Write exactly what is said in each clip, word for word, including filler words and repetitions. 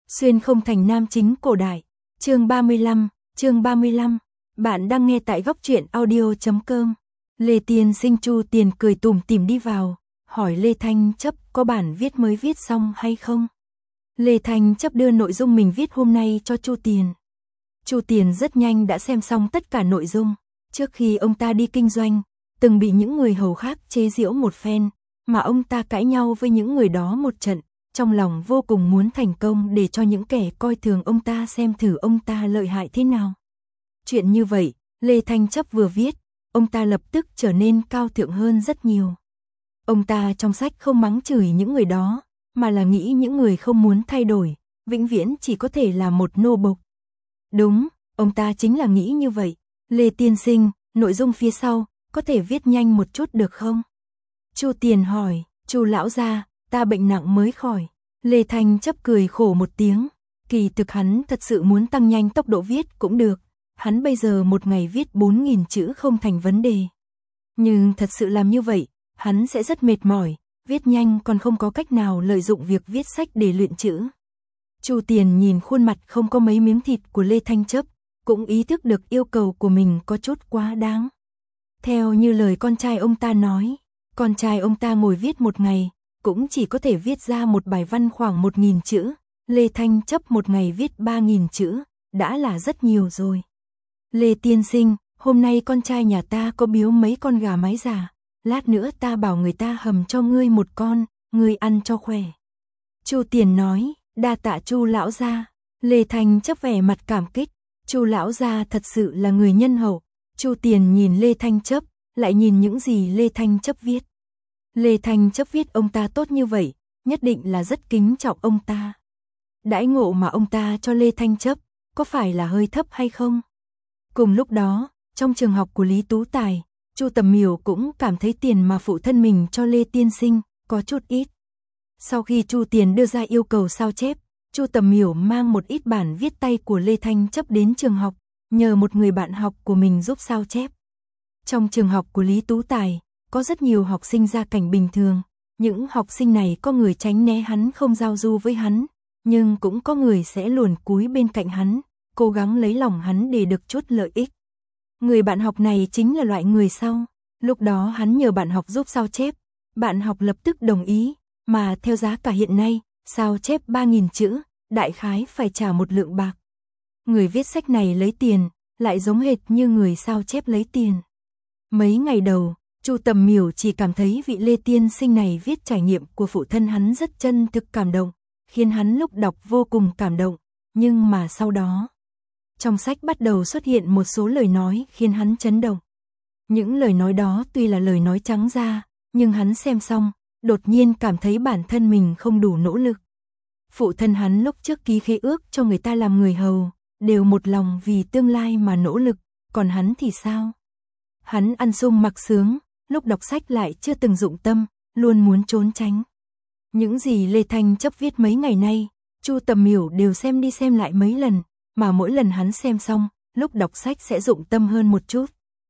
Xuyên không thành nam chính cổ đại. Chương ba mươi lăm, chương ba mươi lăm. Bạn đang nghe tại góc truyện audio chấm com. Lê Tiên Sinh Chu Tiền cười tủm tỉm đi vào, hỏi Lê Thanh Chấp có bản viết mới viết xong hay không. Lê Thanh Chấp đưa nội dung mình viết hôm nay cho Chu Tiền. Chu Tiền rất nhanh đã xem xong tất cả nội dung. Trước khi ông ta đi kinh doanh, từng bị những người hầu khác chế giễu một phen, mà ông ta cãi nhau với những người đó một trận, trong lòng vô cùng muốn thành công để cho những kẻ coi thường ông ta xem thử ông ta lợi hại thế nào. Chuyện như vậy, Lê Thanh Chấp vừa viết, ông ta lập tức trở nên cao thượng hơn rất nhiều. Ông ta trong sách không mắng chửi những người đó, mà là nghĩ những người không muốn thay đổi, vĩnh viễn chỉ có thể là một nô bộc. Đúng, ông ta chính là nghĩ như vậy. Lê Tiên Sinh, nội dung phía sau, có thể viết nhanh một chút được không? Chu Tiền hỏi. Chu lão gia, ta bệnh nặng mới khỏi. Lê Thanh Chấp cười khổ một tiếng. Kỳ thực hắn thật sự muốn tăng nhanh tốc độ viết cũng được. Hắn bây giờ một ngày viết bốn nghìn chữ không thành vấn đề. Nhưng thật sự làm như vậy, hắn sẽ rất mệt mỏi, viết nhanh còn không có cách nào lợi dụng việc viết sách để luyện chữ. Chu Tiền nhìn khuôn mặt không có mấy miếng thịt của Lê Thanh Chấp, cũng ý thức được yêu cầu của mình có chút quá đáng. Theo như lời con trai ông ta nói, con trai ông ta ngồi viết một ngày, cũng chỉ có thể viết ra một bài văn khoảng một nghìn chữ, Lê Thanh Chấp một ngày viết ba nghìn chữ, đã là rất nhiều rồi. Lê Tiên Sinh, hôm nay con trai nhà ta có biếu mấy con gà mái già, lát nữa ta bảo người ta hầm cho ngươi một con, ngươi ăn cho khỏe. Chu Tiền nói, đa tạ Chu lão gia. Lê Thanh Chấp vẻ mặt cảm kích, Chu lão gia thật sự là người nhân hậu. Chu Tiền nhìn Lê Thanh Chấp, lại nhìn những gì Lê Thanh Chấp viết. Lê Thanh Chấp viết ông ta tốt như vậy, nhất định là rất kính trọng ông ta. Đãi ngộ mà ông ta cho Lê Thanh Chấp, có phải là hơi thấp hay không? Cùng lúc đó, trong trường học của Lý Tú Tài, Chu Tầm Miểu cũng cảm thấy tiền mà phụ thân mình cho Lê Tiên Sinh có chút ít. Sau khi Chu Tiền đưa ra yêu cầu sao chép, Chu Tầm Miểu mang một ít bản viết tay của Lê Thanh Chấp đến trường học, nhờ một người bạn học của mình giúp sao chép. Trong trường học của Lý Tú Tài, có rất nhiều học sinh gia cảnh bình thường, những học sinh này có người tránh né hắn không giao du với hắn, nhưng cũng có người sẽ luồn cúi bên cạnh hắn, cố gắng lấy lòng hắn để được chút lợi ích. Người bạn học này chính là loại người sau, lúc đó hắn nhờ bạn học giúp sao chép, bạn học lập tức đồng ý, mà theo giá cả hiện nay, sao chép ba nghìn chữ, đại khái phải trả một lượng bạc. Người viết sách này lấy tiền, lại giống hệt như người sao chép lấy tiền. Mấy ngày đầu, Chu Tầm Miểu chỉ cảm thấy vị Lê Tiên Sinh này viết trải nghiệm của phụ thân hắn rất chân thực cảm động, khiến hắn lúc đọc vô cùng cảm động, nhưng mà sau đó, trong sách bắt đầu xuất hiện một số lời nói khiến hắn chấn động. Những lời nói đó tuy là lời nói trắng ra, nhưng hắn xem xong, đột nhiên cảm thấy bản thân mình không đủ nỗ lực. Phụ thân hắn lúc trước ký khế ước cho người ta làm người hầu, đều một lòng vì tương lai mà nỗ lực, còn hắn thì sao? Hắn ăn sung mặc sướng, lúc đọc sách lại chưa từng dụng tâm, luôn muốn trốn tránh. Những gì Lê Thanh Chấp viết mấy ngày nay, Chu Tầm Miểu đều xem đi xem lại mấy lần, mà mỗi lần hắn xem xong, lúc đọc sách sẽ dụng tâm hơn một chút.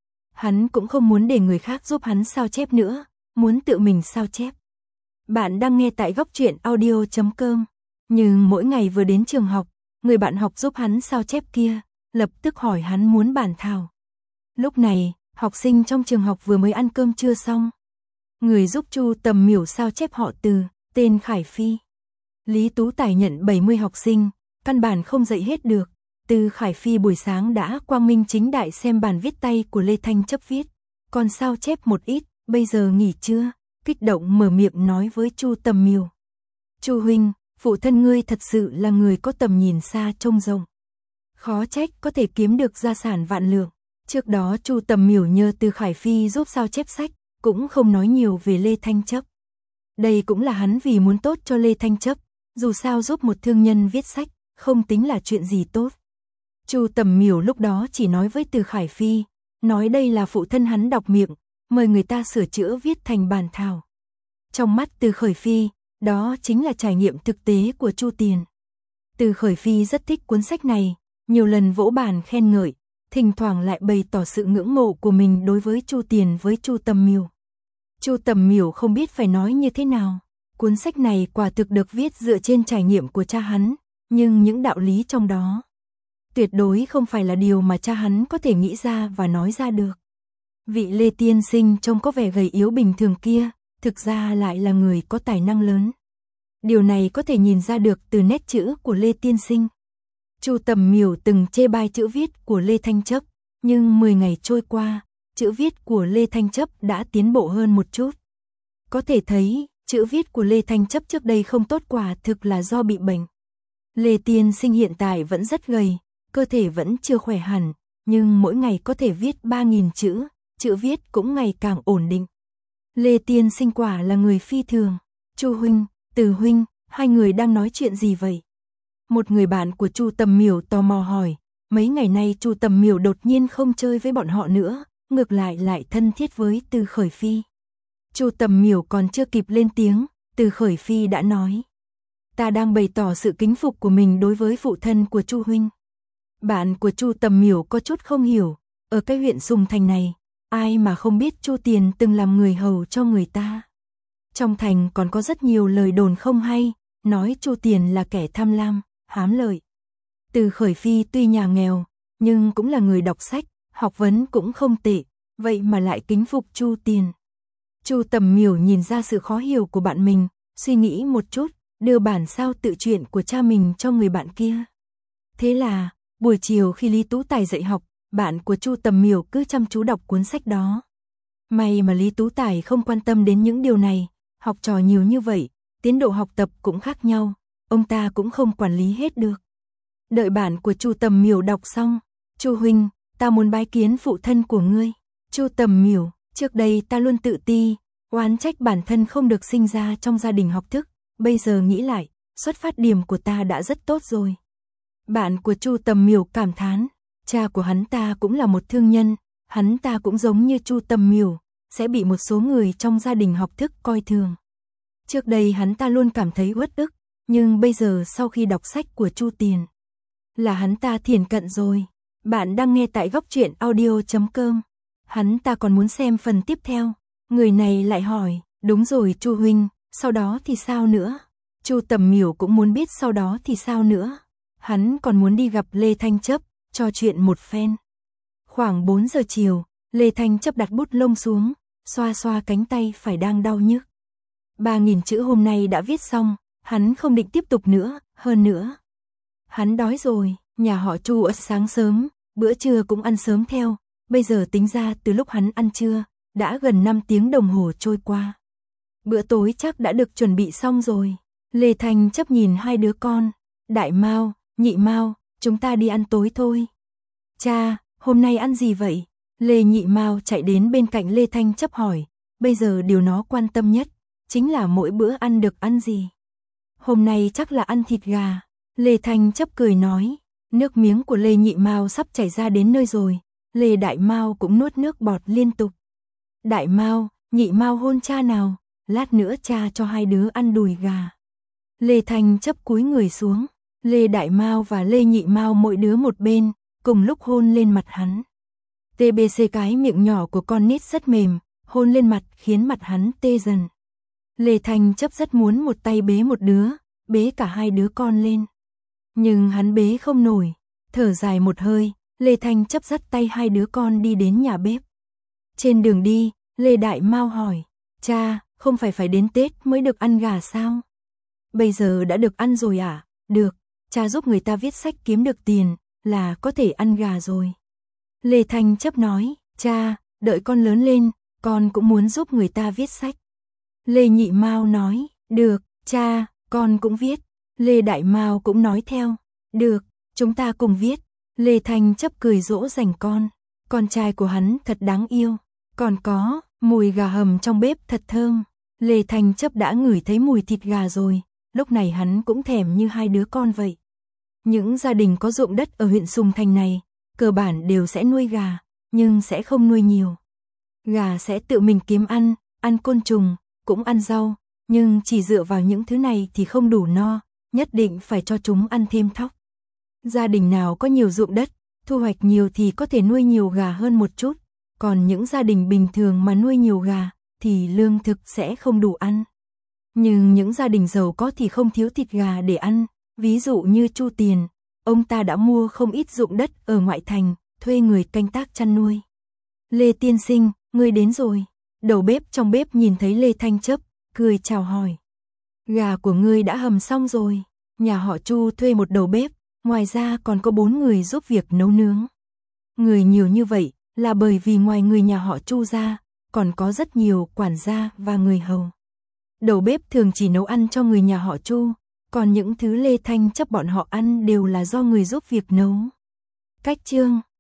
Hắn cũng không muốn để người khác giúp hắn sao chép nữa, muốn tự mình sao chép. Bạn đang nghe tại góc truyện audio chấm com. Nhưng mỗi ngày vừa đến trường học, người bạn học giúp hắn sao chép kia, lập tức hỏi hắn muốn bản thảo. Lúc này, học sinh trong trường học vừa mới ăn cơm trưa xong. Người giúp Chu Tầm Miểu sao chép họ Từ, tên Khải Phi. Lý Tú Tài nhận bảy mươi học sinh, căn bản không dạy hết được. Từ Khải Phi buổi sáng đã quang minh chính đại xem bản viết tay của Lê Thanh Chấp viết, còn sao chép một ít, bây giờ nghỉ trưa, kích động mở miệng nói với Chu Tầm Miểu. Chu huynh, phụ thân ngươi thật sự là người có tầm nhìn xa trông rộng. Khó trách có thể kiếm được gia sản vạn lượng. Trước đó Chu Tầm Miểu nhờ Từ Khải Phi giúp sao chép sách, cũng không nói nhiều về Lê Thanh Chấp. Đây cũng là hắn vì muốn tốt cho Lê Thanh Chấp, dù sao giúp một thương nhân viết sách, không tính là chuyện gì tốt. Chu Tầm Miểu lúc đó chỉ nói với Từ Khải Phi, nói đây là phụ thân hắn đọc miệng, mời người ta sửa chữa viết thành bản thảo. Trong mắt Từ Khải Phi, đó chính là trải nghiệm thực tế của Chu Tiền. Từ Khải Phi rất thích cuốn sách này, nhiều lần vỗ bàn khen ngợi, thỉnh thoảng lại bày tỏ sự ngưỡng mộ của mình đối với Chu Tiền với Chu Tầm Miểu. Chu Tầm Miểu không biết phải nói như thế nào, cuốn sách này quả thực được viết dựa trên trải nghiệm của cha hắn, nhưng những đạo lý trong đó tuyệt đối không phải là điều mà cha hắn có thể nghĩ ra và nói ra được. Vị Lê tiên sinh trông có vẻ gầy yếu bình thường kia, thực ra lại là người có tài năng lớn. Điều này có thể nhìn ra được từ nét chữ của Lê tiên sinh. Chu Tầm Miểu từng chê bai chữ viết của Lê Thanh Chấp, nhưng mười ngày trôi qua, chữ viết của Lê Thanh Chấp đã tiến bộ hơn một chút. Có thể thấy, chữ viết của Lê Thanh Chấp trước đây không tốt, quả thực là do bị bệnh. Lê tiên sinh hiện tại vẫn rất gầy, cơ thể vẫn chưa khỏe hẳn, nhưng mỗi ngày có thể viết ba nghìn chữ, chữ viết cũng ngày càng ổn định. Lê tiên sinh quả là người phi thường. Chu huynh, Từ huynh, hai người đang nói chuyện gì vậy? Một người bạn của Chu Tầm Miểu tò mò hỏi. Mấy ngày nay Chu Tầm Miểu đột nhiên không chơi với bọn họ nữa, ngược lại lại thân thiết với Từ Khởi Phi. Chu Tầm Miểu còn chưa kịp lên tiếng, Từ Khởi Phi đã nói: ta đang bày tỏ sự kính phục của mình đối với phụ thân của Chu huynh. Bạn của Chu Tầm Miểu có chút không hiểu, ở cái huyện Sùng Thành này, ai mà không biết Chu Tiền từng làm người hầu cho người ta. Trong thành còn có rất nhiều lời đồn không hay, nói Chu Tiền là kẻ tham lam, hám lợi. Từ Khởi Phi tuy nhà nghèo, nhưng cũng là người đọc sách, học vấn cũng không tệ, vậy mà lại kính phục Chu Tiền. Chu Tầm Miểu nhìn ra sự khó hiểu của bạn mình, suy nghĩ một chút, đưa bản sao tự truyện của cha mình cho người bạn kia. Thế là, buổi chiều khi Lý Tú Tài dạy học, bạn của Chu Tầm Miểu cứ chăm chú đọc cuốn sách đó. May mà Lý Tú Tài không quan tâm đến những điều này, học trò nhiều như vậy, tiến độ học tập cũng khác nhau, ông ta cũng không quản lý hết được. Đợi bạn của Chu Tầm Miểu đọc xong, Chu huynh, ta muốn bái kiến phụ thân của ngươi. Chu Tầm Miểu, trước đây ta luôn tự ti, oán trách bản thân không được sinh ra trong gia đình học thức, bây giờ nghĩ lại, xuất phát điểm của ta đã rất tốt rồi. Bạn của Chu Tầm Miểu cảm thán, cha của hắn ta cũng là một thương nhân, hắn ta cũng giống như Chu Tầm Miểu, sẽ bị một số người trong gia đình học thức coi thường. Trước đây hắn ta luôn cảm thấy uất ức, nhưng bây giờ sau khi đọc sách của Chu Tiền, là hắn ta thiển cận rồi. Bạn đang nghe tại góc truyện audio chấm com. Hắn ta còn muốn xem phần tiếp theo. Người này lại hỏi, đúng rồi Chu huynh, sau đó thì sao nữa? Chu Tầm Miểu cũng muốn biết sau đó thì sao nữa. Hắn còn muốn đi gặp Lê Thanh Chấp, trò chuyện một phen. Khoảng bốn giờ chiều, Lê Thanh Chấp đặt bút lông xuống, xoa xoa cánh tay phải đang đau nhức. Ba nghìn chữ hôm nay đã viết xong, hắn không định tiếp tục nữa, hơn nữa. Hắn đói rồi, nhà họ Chu ở sáng sớm, bữa trưa cũng ăn sớm theo, bây giờ tính ra từ lúc hắn ăn trưa, đã gần năm tiếng đồng hồ trôi qua. Bữa tối chắc đã được chuẩn bị xong rồi. Lê Thanh Chấp nhìn hai đứa con, Đại Mao, Nhị Mao, chúng ta đi ăn tối thôi. Cha, hôm nay ăn gì vậy? Lê Nhị Mao chạy đến bên cạnh Lê Thanh Chấp hỏi, bây giờ điều nó quan tâm nhất, chính là mỗi bữa ăn được ăn gì. Hôm nay chắc là ăn thịt gà. Lê Thanh Chấp cười nói, nước miếng của Lê Nhị Mao sắp chảy ra đến nơi rồi. Lê Đại Mao cũng nuốt nước bọt liên tục. Đại Mao, Nhị Mao hôn cha nào, lát nữa cha cho hai đứa ăn đùi gà. Lê Thanh Chấp cúi người xuống, Lê Đại Mao và Lê Nhị Mao mỗi đứa một bên, cùng lúc hôn lên mặt hắn. tê bê xê cái miệng nhỏ của con nít rất mềm, hôn lên mặt khiến mặt hắn tê dần. Lê Thanh Chấp rất muốn một tay bế một đứa, bế cả hai đứa con lên. Nhưng hắn bế không nổi, thở dài một hơi, Lê Thanh Chấp dắt tay hai đứa con đi đến nhà bếp. Trên đường đi, Lê Đại Mao hỏi, cha, không phải phải đến Tết mới được ăn gà sao? Bây giờ đã được ăn rồi à? Được, cha giúp người ta viết sách kiếm được tiền, là có thể ăn gà rồi. Lê Thanh Chấp nói, cha, đợi con lớn lên, con cũng muốn giúp người ta viết sách. Lê Nhị Mao nói, được, cha, con cũng viết. Lê Đại Mao cũng nói theo, được, chúng ta cùng viết. Lê Thanh Chấp cười dỗ dành con, con trai của hắn thật đáng yêu, còn có, mùi gà hầm trong bếp thật thơm. Lê Thanh Chấp đã ngửi thấy mùi thịt gà rồi, lúc này hắn cũng thèm như hai đứa con vậy. Những gia đình có ruộng đất ở huyện Sùng Thành này, cơ bản đều sẽ nuôi gà, nhưng sẽ không nuôi nhiều. Gà sẽ tự mình kiếm ăn, ăn côn trùng, cũng ăn rau, nhưng chỉ dựa vào những thứ này thì không đủ no, nhất định phải cho chúng ăn thêm thóc. Gia đình nào có nhiều ruộng đất, thu hoạch nhiều thì có thể nuôi nhiều gà hơn một chút, còn những gia đình bình thường mà nuôi nhiều gà thì lương thực sẽ không đủ ăn. Nhưng những gia đình giàu có thì không thiếu thịt gà để ăn, Ví dụ như Chu Tiền, ông ta đã mua không ít ruộng đất ở ngoại thành, thuê người canh tác chăn nuôi. Lê tiên sinh, ngươi đến rồi. Đầu bếp trong bếp nhìn thấy Lê Thanh Chấp, cười chào hỏi. Gà của ngươi đã hầm xong rồi. Nhà họ Chu thuê một đầu bếp, ngoài ra còn có bốn người giúp việc nấu nướng. Người nhiều như vậy là bởi vì ngoài người nhà họ Chu ra, còn có rất nhiều quản gia và người hầu. Đầu bếp thường chỉ nấu ăn cho người nhà họ Chu, còn những thứ Lê Thanh Chấp bọn họ ăn đều là do người giúp việc nấu. Cách chương